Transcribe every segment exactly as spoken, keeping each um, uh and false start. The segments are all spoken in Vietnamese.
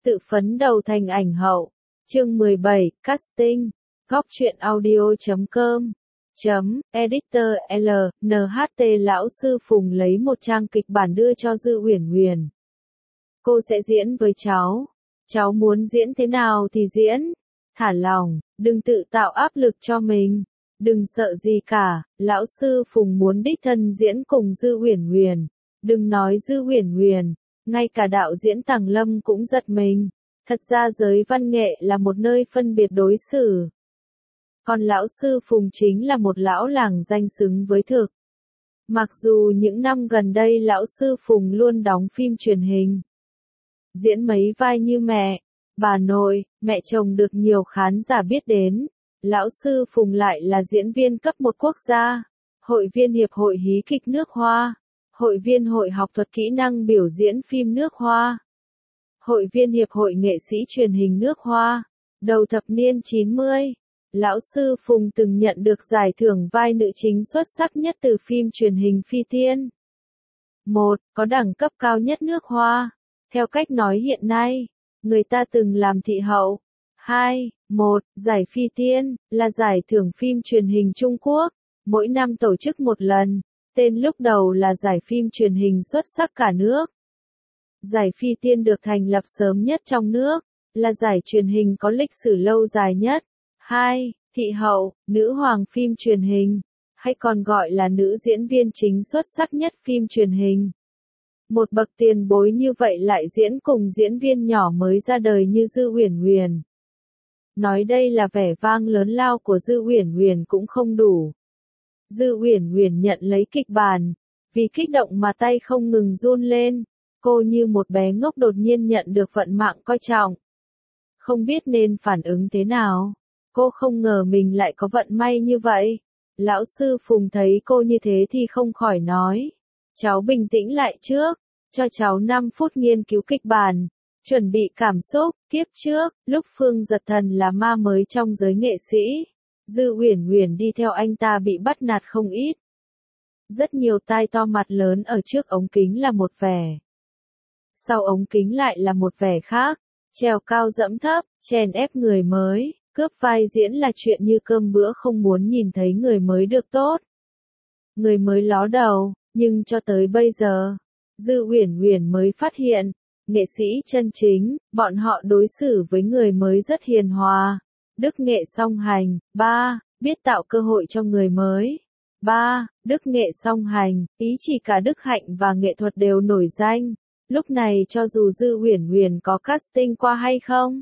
Tự phấn đấu thành ảnh hậu. Chương mười bảy, Casting. Góc truyện audio chấm com. Chấm, editor L, N H T lão sư Phùng lấy một trang kịch bản đưa cho Dư Uyển Uyển. Cô sẽ diễn với cháu. Cháu muốn diễn thế nào thì diễn. Thả lỏng, đừng tự tạo áp lực cho mình. Đừng sợ gì cả, lão sư Phùng muốn đích thân diễn cùng Dư Uyển Uyển. Đừng nói Dư Uyển Uyển, ngay cả đạo diễn Tằng Lâm cũng giật mình. Thật ra giới văn nghệ là một nơi phân biệt đối xử. Còn lão sư Phùng chính là một lão làng danh xứng với thực. Mặc dù những năm gần đây lão sư Phùng luôn đóng phim truyền hình, diễn mấy vai như mẹ, bà nội, mẹ chồng được nhiều khán giả biết đến, lão sư Phùng lại là diễn viên cấp một quốc gia, hội viên Hiệp hội Hí kịch nước Hoa, hội viên Hội học thuật kỹ năng biểu diễn phim nước Hoa, hội viên Hiệp hội Nghệ sĩ truyền hình nước Hoa. Đầu thập niên chín mươi, lão sư Phùng từng nhận được giải thưởng vai nữ chính xuất sắc nhất từ phim truyền hình Phi Tiên. Một, có đẳng cấp cao nhất nước Hoa. Theo cách nói hiện nay, người ta từng làm thị hậu. Hai, một, giải Phi Tiên, là giải thưởng phim truyền hình Trung Quốc, mỗi năm tổ chức một lần, tên lúc đầu là giải phim truyền hình xuất sắc cả nước. Giải Phi Tiên được thành lập sớm nhất trong nước, là giải truyền hình có lịch sử lâu dài nhất. Hai, thị hậu, nữ hoàng phim truyền hình, hay còn gọi là nữ diễn viên chính xuất sắc nhất phim truyền hình. Một bậc tiền bối như vậy lại diễn cùng diễn viên nhỏ mới ra đời như Dư Uyển Uyển. Nói đây là vẻ vang lớn lao của Dư Uyển Uyển cũng không đủ. Dư Uyển Uyển nhận lấy kịch bản, vì kích động mà tay không ngừng run lên, cô như một bé ngốc đột nhiên nhận được vận mạng coi trọng. Không biết nên phản ứng thế nào, cô không ngờ mình lại có vận may như vậy. Lão sư Phùng thấy cô như thế thì không khỏi nói, cháu bình tĩnh lại trước, cho cháu năm phút nghiên cứu kịch bản, chuẩn bị cảm xúc. Kiếp trước, lúc Phương Dật Thần là ma mới trong giới nghệ sĩ, Dư Uyển Uyển đi theo anh ta bị bắt nạt không ít. Rất nhiều tai to mặt lớn ở trước ống kính là một vẻ, sau ống kính lại là một vẻ khác, trèo cao dẫm thấp, chèn ép người mới, cướp vai diễn là chuyện như cơm bữa, không muốn nhìn thấy người mới được tốt. Người mới ló đầu, nhưng cho tới bây giờ, Dư Uyển Uyển mới phát hiện, nghệ sĩ chân chính, bọn họ đối xử với người mới rất hiền hòa. Đức nghệ song hành. Ba, biết tạo cơ hội cho người mới. Ba, đức nghệ song hành, ý chỉ cả đức hạnh và nghệ thuật đều nổi danh. Lúc này cho dù Dư Uyển Uyển có casting qua hay không,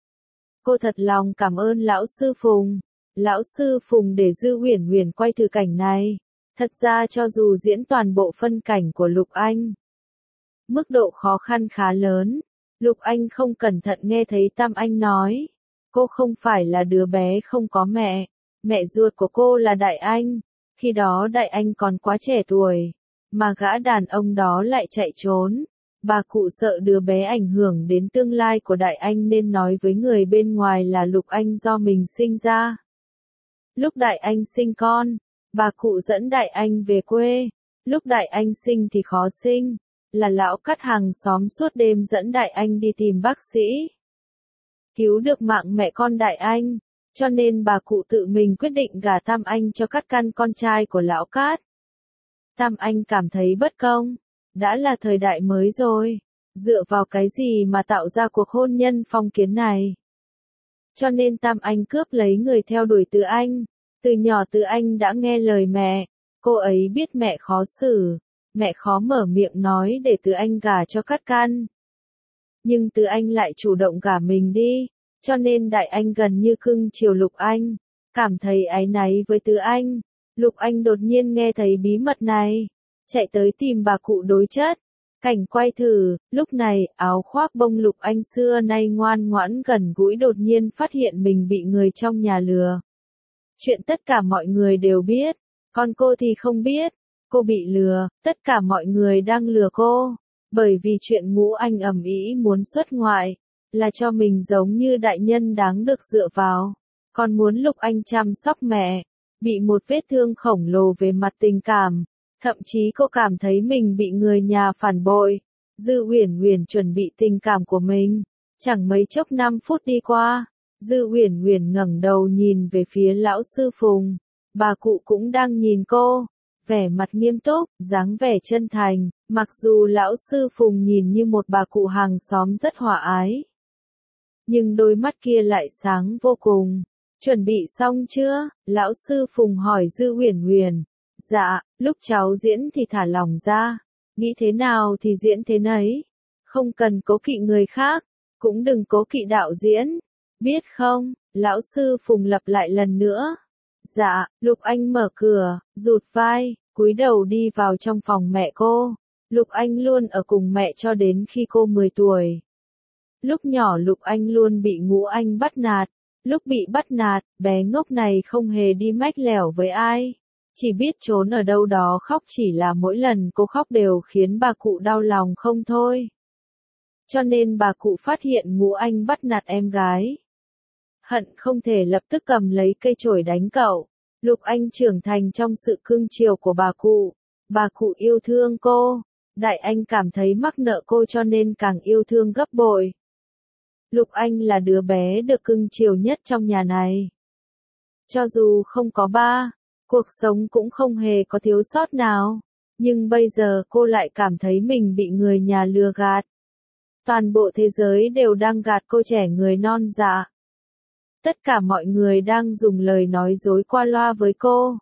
cô thật lòng cảm ơn lão sư Phùng. Lão sư Phùng để Dư Uyển Uyển quay thử cảnh này. Thật ra cho dù diễn toàn bộ phân cảnh của Lục Anh, mức độ khó khăn khá lớn. Lục Anh không cẩn thận nghe thấy Tam Anh nói, cô không phải là đứa bé không có mẹ, mẹ ruột của cô là Đại Anh. Khi đó Đại Anh còn quá trẻ tuổi, mà gã đàn ông đó lại chạy trốn. Bà cụ sợ đứa bé ảnh hưởng đến tương lai của Đại Anh nên nói với người bên ngoài là Lục Anh do mình sinh ra. Lúc Đại Anh sinh con, bà cụ dẫn Đại Anh về quê. Lúc Đại Anh sinh thì khó sinh, là lão cắt hàng xóm suốt đêm dẫn Đại Anh đi tìm bác sĩ, cứu được mạng mẹ con Đại Anh, cho nên bà cụ tự mình quyết định gả Tam Anh cho Cát Căn, con trai của lão Cát. Tam Anh cảm thấy bất công, đã là thời đại mới rồi, dựa vào cái gì mà tạo ra cuộc hôn nhân phong kiến này. Cho nên Tam Anh cướp lấy người theo đuổi Từ Anh. Từ nhỏ Từ Anh đã nghe lời mẹ, cô ấy biết mẹ khó xử, mẹ khó mở miệng nói để Từ Anh gả cho Cát Căn. Nhưng Từ Anh lại chủ động gả mình đi, cho nên Đại Anh gần như cưng chiều Lục Anh, cảm thấy áy náy với Từ Anh. Lục Anh đột nhiên nghe thấy bí mật này, chạy tới tìm bà cụ đối chất. Cảnh quay thử, lúc này, áo khoác bông Lục Anh xưa nay ngoan ngoãn gần gũi đột nhiên phát hiện mình bị người trong nhà lừa. Chuyện tất cả mọi người đều biết, còn cô thì không biết. Cô bị lừa, tất cả mọi người đang lừa cô, bởi vì chuyện Ngũ Anh ầm ĩ muốn xuất ngoại, là cho mình giống như đại nhân đáng được dựa vào, còn muốn Lục Anh chăm sóc mẹ, bị một vết thương khổng lồ về mặt tình cảm, thậm chí cô cảm thấy mình bị người nhà phản bội. Dư Uyển Uyển chuẩn bị tình cảm của mình, Chẳng mấy chốc năm phút đi qua, Dư Uyển Uyển ngẩng đầu nhìn về phía lão sư Phùng, bà cụ cũng đang nhìn cô, vẻ mặt nghiêm túc, dáng vẻ chân thành, mặc dù lão sư Phùng nhìn như một bà cụ hàng xóm rất hòa ái, nhưng đôi mắt kia lại sáng vô cùng. Chuẩn bị xong chưa? Lão sư Phùng hỏi Dư Uyển Uyển. Dạ, lúc cháu diễn thì thả lỏng ra, nghĩ thế nào thì diễn thế nấy, không cần cố kỵ người khác, cũng đừng cố kỵ đạo diễn, biết không? Lão sư Phùng lặp lại lần nữa. Dạ, Lục Anh mở cửa, rụt vai, cúi đầu đi vào trong phòng mẹ cô. Lục Anh luôn ở cùng mẹ cho đến khi cô mười tuổi. Lúc nhỏ Lục Anh luôn bị Ngũ Anh bắt nạt. Lúc bị bắt nạt, bé ngốc này không hề đi mách lẻo với ai. Chỉ biết trốn ở đâu đó khóc, chỉ là mỗi lần cô khóc đều khiến bà cụ đau lòng không thôi. Cho nên bà cụ phát hiện Ngũ Anh bắt nạt em gái. Hận không thể lập tức cầm lấy cây chổi đánh cậu. Lục Anh trưởng thành trong sự cưng chiều của bà cụ. Bà cụ yêu thương cô. Đại Anh cảm thấy mắc nợ cô cho nên càng yêu thương gấp bội. Lục Anh là đứa bé được cưng chiều nhất trong nhà này. Cho dù không có ba, cuộc sống cũng không hề có thiếu sót nào. Nhưng bây giờ cô lại cảm thấy mình bị người nhà lừa gạt. Toàn bộ thế giới đều đang gạt cô trẻ người non dạ. Tất cả mọi người đang dùng lời nói dối qua loa với cô.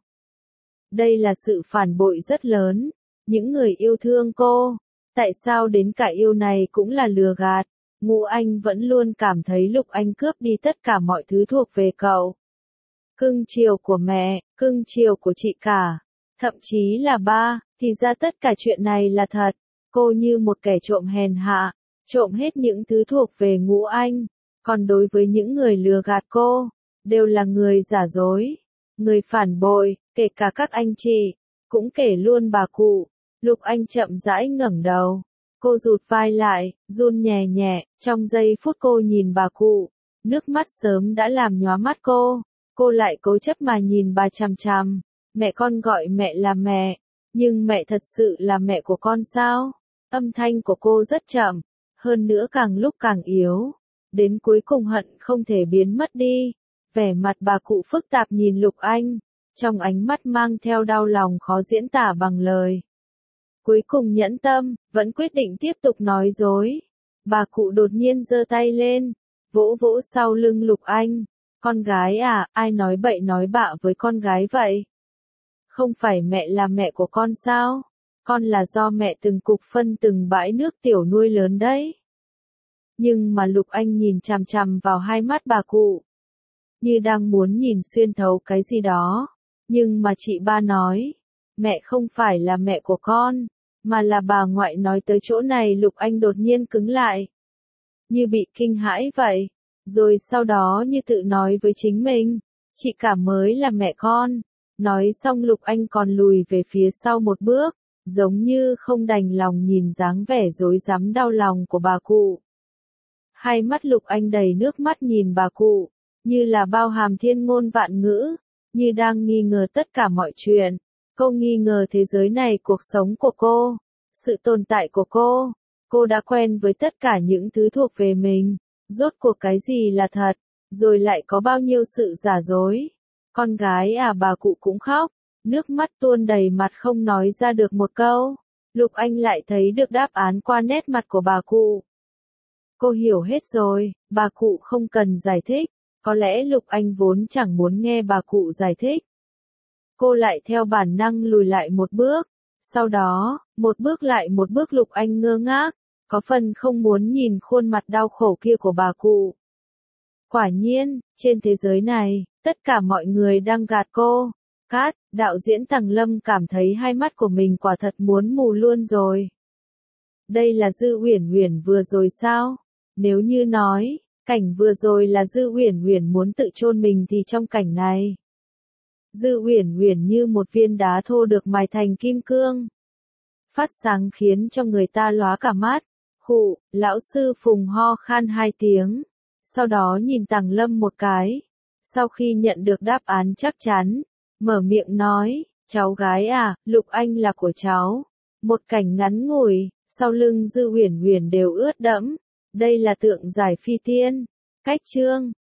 Đây là sự phản bội rất lớn. Những người yêu thương cô, tại sao đến cả yêu này cũng là lừa gạt? Ngũ Anh vẫn luôn cảm thấy Lục Anh cướp đi tất cả mọi thứ thuộc về cậu. Cưng chiều của mẹ, cưng chiều của chị cả, thậm chí là ba, thì ra tất cả chuyện này là thật. Cô như một kẻ trộm hèn hạ, trộm hết những thứ thuộc về Ngũ Anh. Còn đối với những người lừa gạt cô, đều là người giả dối, người phản bội, kể cả các anh chị, cũng kể luôn bà cụ. Lục Anh chậm rãi ngẩng đầu. Cô rụt vai lại, run nhẹ nhẹ, trong giây phút cô nhìn bà cụ, nước mắt sớm đã làm nhóa mắt cô, cô lại cố chấp mà nhìn bà chằm chằm, mẹ con gọi mẹ là mẹ, nhưng mẹ thật sự là mẹ của con sao? Âm thanh của cô rất chậm, hơn nữa càng lúc càng yếu, đến cuối cùng hận không thể biến mất đi, vẻ mặt bà cụ phức tạp nhìn Lục Anh, trong ánh mắt mang theo đau lòng khó diễn tả bằng lời. Cuối cùng nhẫn tâm, vẫn quyết định tiếp tục nói dối. Bà cụ đột nhiên giơ tay lên, vỗ vỗ sau lưng Lục Anh. Con gái à, ai nói bậy nói bạ với con gái vậy? Không phải mẹ là mẹ của con sao? Con là do mẹ từng cục phân từng bãi nước tiểu nuôi lớn đấy. Nhưng mà Lục Anh nhìn chằm chằm vào hai mắt bà cụ, như đang muốn nhìn xuyên thấu cái gì đó. Nhưng mà chị ba nói, mẹ không phải là mẹ của con, mà là bà ngoại nói tới chỗ này. Lục Anh đột nhiên cứng lại, như bị kinh hãi vậy, rồi sau đó như tự nói với chính mình, chị cả mới là mẹ con. Nói xong Lục Anh còn lùi về phía sau một bước, giống như không đành lòng nhìn dáng vẻ rối rắm đau lòng của bà cụ. Hai mắt Lục Anh đầy nước mắt nhìn bà cụ, như là bao hàm thiên ngôn vạn ngữ, như đang nghi ngờ tất cả mọi chuyện. Cô nghi ngờ thế giới này, cuộc sống của cô, sự tồn tại của cô. Cô đã quen với tất cả những thứ thuộc về mình. Rốt cuộc cái gì là thật, rồi lại có bao nhiêu sự giả dối. Con gái à, bà cụ cũng khóc, nước mắt tuôn đầy mặt không nói ra được một câu. Lục Anh lại thấy được đáp án qua nét mặt của bà cụ. Cô hiểu hết rồi, bà cụ không cần giải thích. Có lẽ Lục Anh vốn chẳng muốn nghe bà cụ giải thích. Cô lại theo bản năng lùi lại một bước. Sau đó, một bước lại một bước. Lục Anh ngơ ngác, có phần không muốn nhìn khuôn mặt đau khổ kia của bà cụ. Quả nhiên, trên thế giới này, tất cả mọi người đang gạt cô. Cát, đạo diễn Tằng Lâm cảm thấy hai mắt của mình quả thật muốn mù luôn rồi. Đây là Dư Uyển Uyển vừa rồi sao? Nếu như nói, cảnh vừa rồi là Dư Uyển Uyển muốn tự chôn mình thì trong cảnh này, Dư Uyển Uyển như một viên đá thô được mài thành kim cương, phát sáng khiến cho người ta lóa cả mắt. Khụ, lão sư Phùng ho khan hai tiếng, sau đó nhìn Tằng Lâm một cái. Sau khi nhận được đáp án chắc chắn, mở miệng nói, cháu gái à, Lục Anh là của cháu. Một cảnh ngắn ngủi, sau lưng Dư Uyển Uyển đều ướt đẫm, Đây là tượng giải phi tiên. Cách chương